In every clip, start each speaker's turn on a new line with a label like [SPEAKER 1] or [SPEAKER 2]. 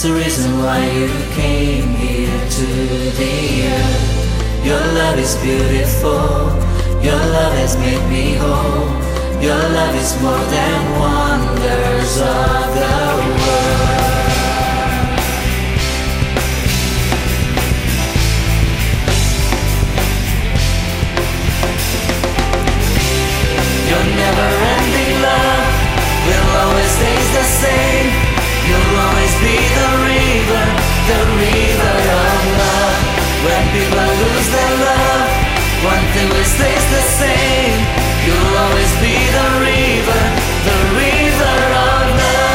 [SPEAKER 1] That's the reason why you came here to the earth. Your love is beautiful, your love has made me whole. Your love is more than wonders of the world. Your never-ending love will always stay the same. You'll always be the river of love. When people lose their love, one thing will stay the same. You'll always be the river of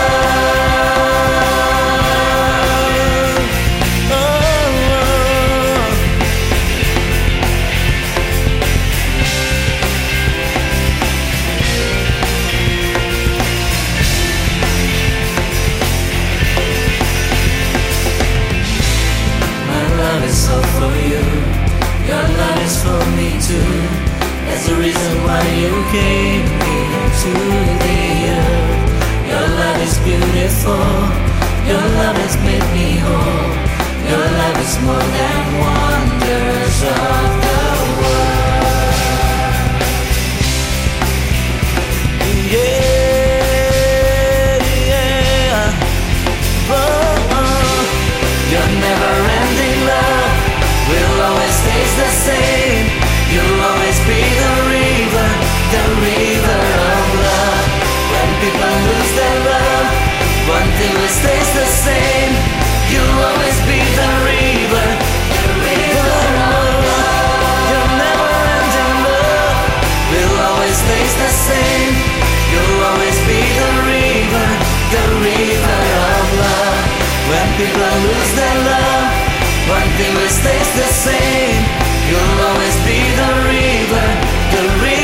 [SPEAKER 1] love. Oh. My love is all for you, your love is for me too. That's the reason why you came here to the earth. Your love is beautiful, your love has made me whole. Your love is more than wonders of the world. Yeah, yeah. Oh. Your never-ending love will always stay the same. You'll always be the river of love. When people lose their love, one thing will stay the same. You'll always be the river of love. Your never-ending love will always stay the same. You'll always be the river of love. When people lose their love, one thing will stay the same. You'll always be the river